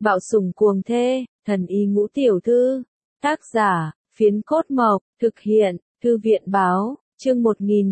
Bạo sủng cuồng thê, thần y ngũ tiểu thư. Tác giả, Phiến Cốt Mộc, thực hiện, Thư viện báo, chương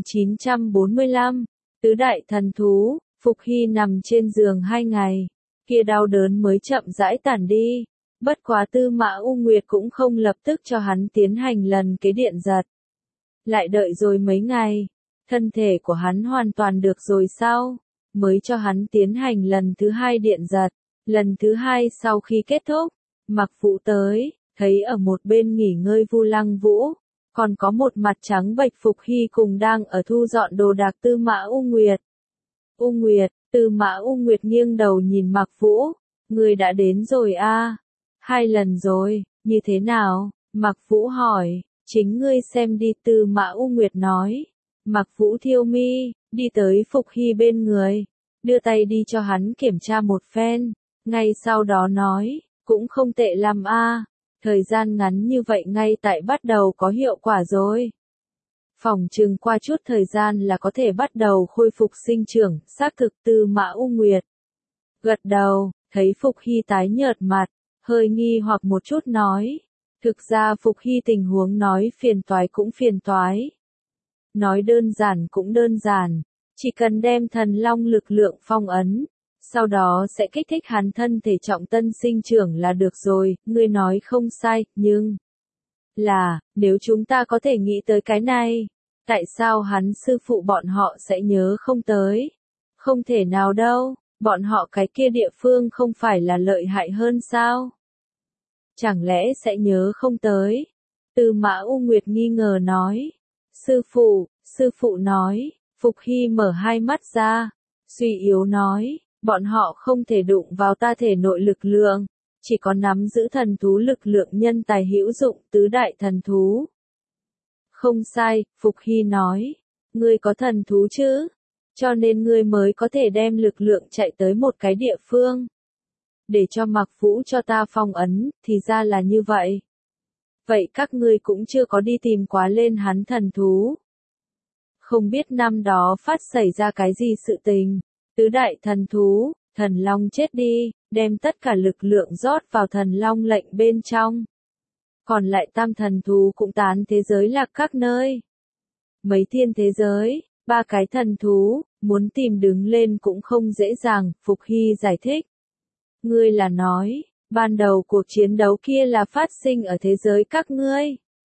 1945. Tứ đại thần thú, Phục Hy nằm trên giường 2 ngày, kia đau đớn mới chậm rãi tản đi. Bất quá Tư Mã U Nguyệt cũng không lập tức cho hắn tiến hành lần kế điện giật. Lại đợi rồi mấy ngày, thân thể của hắn hoàn toàn được rồi sao, mới cho hắn tiến hành lần thứ 2 điện giật. Lần thứ 2 sau khi kết thúc, Mặc Vũ tới, thấy ở một bên nghỉ ngơi Vu Lăng Vũ, còn có một mặt trắng bệch Phục Hy cùng đang ở thu dọn đồ đạc Tư Mã U Nguyệt. U Nguyệt, Tư Mã U Nguyệt nghiêng đầu nhìn Mặc Vũ, người đã đến rồi a? 2 lần rồi, như thế nào? Mặc Vũ hỏi, chính ngươi xem đi, Tư Mã U Nguyệt nói. Mặc Vũ thiêu mi, đi tới Phục Hy bên người, đưa tay đi cho hắn kiểm tra một phen, ngay sau đó nói, cũng không tệ lắm a, thời gian ngắn như vậy ngay tại bắt đầu có hiệu quả rồi. Phỏng chừng qua chút thời gian là có thể bắt đầu khôi phục sinh trưởng, xác thực. Tư Mã U Nguyệt gật đầu, thấy Phục Hy tái nhợt mặt, hơi nghi hoặc một chút nói, thực ra Phục Hy tình huống nói phiền toái cũng phiền toái. Nói đơn giản cũng đơn giản, chỉ cần đem thần long lực lượng phong ấn, sau đó sẽ kích thích hắn thân thể trọng tân sinh trưởng là được rồi. Ngươi nói không sai, nhưng là, nếu chúng ta có thể nghĩ tới cái này, tại sao hắn sư phụ bọn họ sẽ nhớ không tới? Không thể nào đâu, bọn họ cái kia địa phương không phải là lợi hại hơn sao? Chẳng lẽ sẽ nhớ không tới? Tư Mã U Nguyệt nghi ngờ nói. Sư phụ nói. Phục Hy mở 2 mắt ra, suy yếu nói, bọn họ không thể đụng vào ta thể nội lực lượng, chỉ có nắm giữ thần thú lực lượng nhân tài hữu dụng, tứ đại thần thú. Không sai, Phục Hy nói, ngươi có thần thú chứ, cho nên ngươi mới có thể đem lực lượng chạy tới một cái địa phương, để cho Mặc Vũ cho ta phong ấn, thì ra là như vậy. Vậy các ngươi cũng chưa có đi tìm quá lên hắn thần thú. Không biết năm đó phát xảy ra cái gì sự tình, tứ đại thần thú, thần long chết đi, đem tất cả lực lượng rót vào thần long lệnh bên trong. Còn lại tam thần thú cũng tán thế giới lạc các nơi. Mấy thiên thế giới, 3 cái thần thú, muốn tìm đứng lên cũng không dễ dàng, Phục Hy giải thích. Ngươi là nói, ban đầu cuộc chiến đấu kia là phát sinh ở thế giới các ngươi.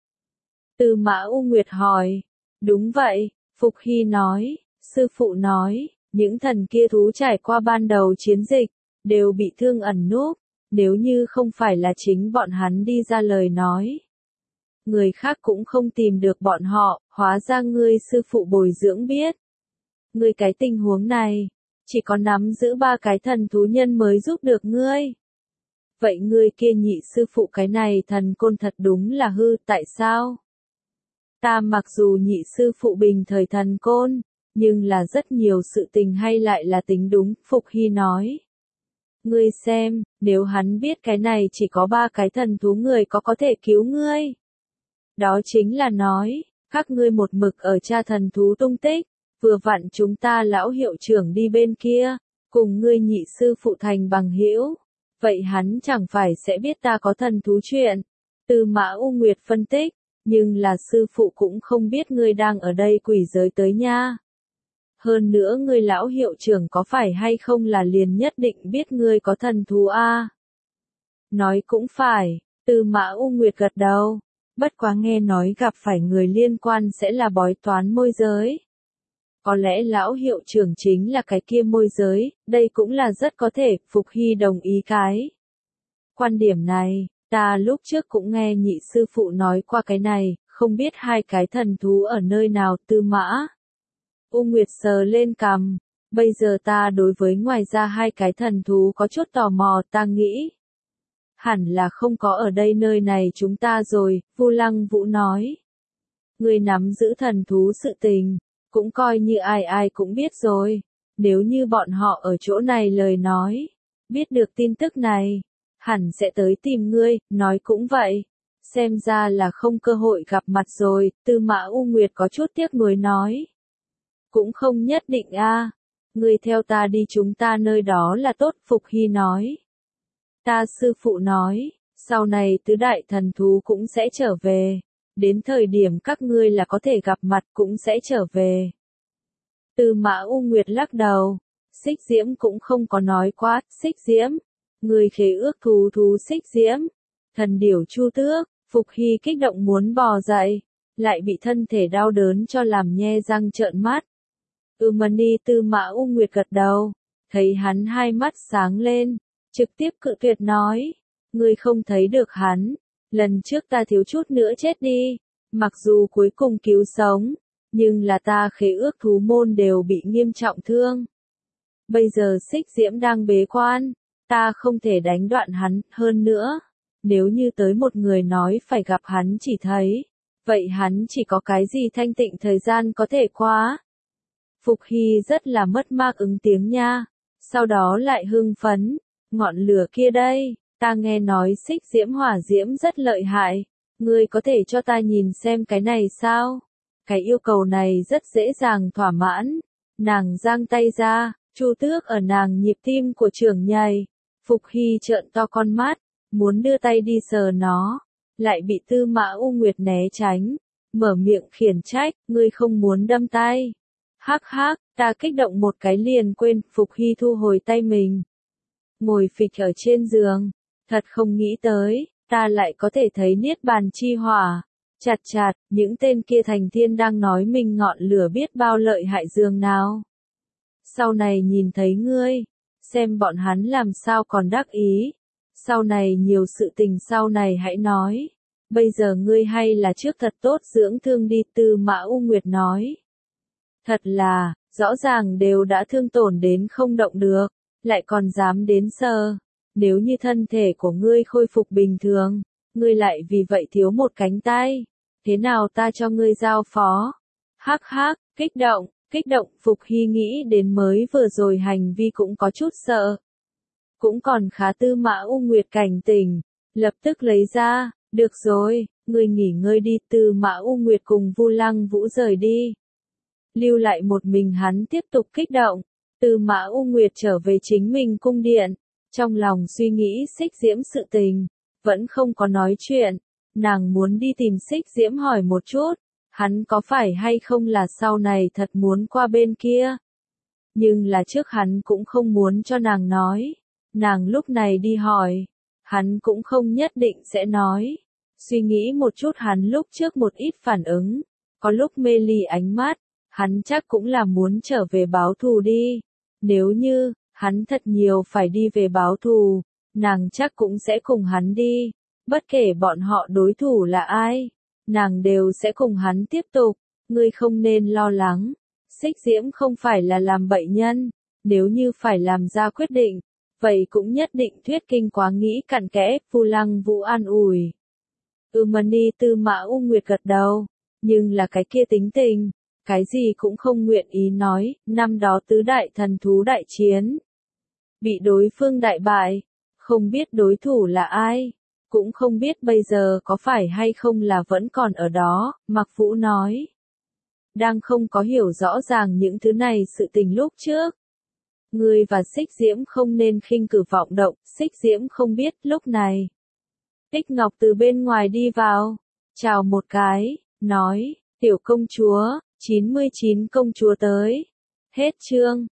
Tư Mã U Nguyệt hỏi, đúng vậy, Phục Hy nói, sư phụ nói, những thần kia thú trải qua ban đầu chiến dịch, đều bị thương ẩn núp, nếu như không phải là chính bọn hắn đi ra lời nói. Người khác cũng không tìm được bọn họ, hóa ra ngươi sư phụ bồi dưỡng biết. Ngươi cái tình huống này, chỉ có nắm giữ 3 cái thần thú nhân mới giúp được ngươi. Vậy ngươi kia nhị sư phụ cái này thần côn thật đúng là hư, tại sao? Ta mặc dù nhị sư phụ bình thời thần côn, nhưng là rất nhiều sự tình hay lại là tính đúng, Phục Hy nói. Ngươi xem, nếu hắn biết cái này chỉ có 3 cái thần thú người có thể cứu ngươi. Đó chính là nói, các ngươi một mực ở tra thần thú tung tích, vừa vặn chúng ta lão hiệu trưởng đi bên kia, cùng ngươi nhị sư phụ thành bằng hữu. Vậy hắn chẳng phải sẽ biết ta có thần thú chuyện. Tư Mã U Nguyệt phân tích, nhưng là sư phụ cũng không biết ngươi đang ở đây quỷ giới tới nha. Hơn nữa ngươi lão hiệu trưởng có phải hay không là liền nhất định biết ngươi có thần thú a? Nói cũng phải, Tư Mã U Nguyệt gật đầu, bất quá nghe nói gặp phải người liên quan sẽ là bói toán môi giới. Có lẽ lão hiệu trưởng chính là cái kia môi giới, đây cũng là rất có thể, Phục Hy đồng ý cái. Quan điểm này, ta lúc trước cũng nghe nhị sư phụ nói qua cái này, không biết 2 cái thần thú ở nơi nào. Tư Mã U Nguyệt sờ lên cằm, bây giờ ta đối với ngoài ra 2 cái thần thú có chút tò mò, ta nghĩ. Hẳn là không có ở đây nơi này chúng ta rồi, Vu Lăng Vũ nói. Người nắm giữ thần thú sự tình, cũng coi như ai ai cũng biết rồi, nếu như bọn họ ở chỗ này lời nói, biết được tin tức này, hẳn sẽ tới tìm ngươi, nói cũng vậy. Xem ra là không cơ hội gặp mặt rồi, Tư Mã U Nguyệt có chút tiếc nuối nói. Cũng không nhất định a, ngươi theo ta đi chúng ta nơi đó là tốt, Phục Hy nói. Ta sư phụ nói, sau này tứ đại thần thú cũng sẽ trở về. Đến thời điểm các ngươi là có thể gặp mặt cũng sẽ trở về. Tư Mã U Nguyệt lắc đầu. Xích Diễm cũng không có nói quá. Xích Diễm, người khế ước thú Xích Diễm. Thần điểu Chu Tước, Phục Hy kích động muốn bò dậy, lại bị thân thể đau đớn cho làm nhe răng trợn mắt. Mani Tư Mã U Nguyệt gật đầu, thấy hắn hai mắt sáng lên, trực tiếp cự tuyệt nói, ngươi không thấy được hắn, lần trước ta thiếu chút nữa chết đi, mặc dù cuối cùng cứu sống, nhưng là ta khế ước thú môn đều bị nghiêm trọng thương. Bây giờ Xích Diễm đang bế quan, ta không thể đánh đoạn hắn, hơn nữa, nếu như tới một người nói phải gặp hắn chỉ thấy, vậy hắn chỉ có cái gì thanh tịnh thời gian có thể qua. Phục Hy rất là mất mát ứng tiếng nha, sau đó lại hưng phấn, ngọn lửa kia đây, ta nghe nói Xích Diễm hỏa diễm rất lợi hại, ngươi có thể cho ta nhìn xem cái này sao? Cái yêu cầu này rất dễ dàng thỏa mãn, nàng giang tay ra, Chu Tước ở nàng nhịp tim của trưởng nhầy, Phục Hy trợn to con mắt, muốn đưa tay đi sờ nó, lại bị Tư Mã U Nguyệt né tránh, mở miệng khiển trách, ngươi không muốn đâm tay. Hắc hắc, ta kích động một cái liền quên, Phục Hy thu hồi tay mình. Ngồi phịch ở trên giường, thật không nghĩ tới, ta lại có thể thấy niết bàn chi hỏa. Chặt chặt, những tên kia thành thiên đang nói mình ngọn lửa biết bao lợi hại dường nào. Sau này nhìn thấy ngươi, xem bọn hắn làm sao còn đắc ý. Sau này nhiều sự tình sau này hãy nói. Bây giờ ngươi hay là trước thật tốt dưỡng thương đi, Tư Mã U Nguyệt nói. Thật là, rõ ràng đều đã thương tổn đến không động được, lại còn dám đến sờ. Nếu như thân thể của ngươi khôi phục bình thường, ngươi lại vì vậy thiếu một cánh tay. Thế nào ta cho ngươi giao phó? Hắc hắc, kích động, Phục Hy nghĩ đến mới vừa rồi hành vi cũng có chút sợ. Cũng còn khá. Tư Mã U Nguyệt cảnh tỉnh, lập tức lấy ra, được rồi, ngươi nghỉ ngơi đi. Tư Mã U Nguyệt cùng Vu Lăng Vũ rời đi. Lưu lại một mình hắn tiếp tục kích động. Tư Mã U Nguyệt trở về chính mình cung điện, trong lòng suy nghĩ Xích Diễm sự tình, vẫn không có nói chuyện. Nàng muốn đi tìm Xích Diễm hỏi một chút, hắn có phải hay không là sau này thật muốn qua bên kia. Nhưng là trước hắn cũng không muốn cho nàng nói. Nàng lúc này đi hỏi, hắn cũng không nhất định sẽ nói. Suy nghĩ một chút hắn lúc trước một ít phản ứng, có lúc mê ly ánh mắt, hắn chắc cũng là muốn trở về báo thù đi. Nếu như, hắn thật nhiều phải đi về báo thù, nàng chắc cũng sẽ cùng hắn đi. Bất kể bọn họ đối thủ là ai, nàng đều sẽ cùng hắn tiếp tục. Ngươi không nên lo lắng. Xích Diễm không phải là làm bậy nhân. Nếu như phải làm ra quyết định, vậy cũng nhất định thuyết kinh quá nghĩ cặn kẽ. Vu Lăng Vũ an ủi. Mani Tư Mã U Nguyệt gật đầu. Nhưng là cái kia tính tình, cái gì cũng không nguyện ý nói. Năm đó tứ đại thần thú đại chiến, bị đối phương đại bại, không biết đối thủ là ai. Cũng không biết bây giờ có phải hay không là vẫn còn ở đó, Mạc Vũ nói. Đang không có hiểu rõ ràng những thứ này sự tình lúc trước. Ngươi và Xích Diễm không nên khinh cử vọng động, Xích Diễm không biết lúc này. Tích Ngọc từ bên ngoài đi vào, chào một cái, nói, tiểu công chúa, 99 công chúa tới. Hết chương.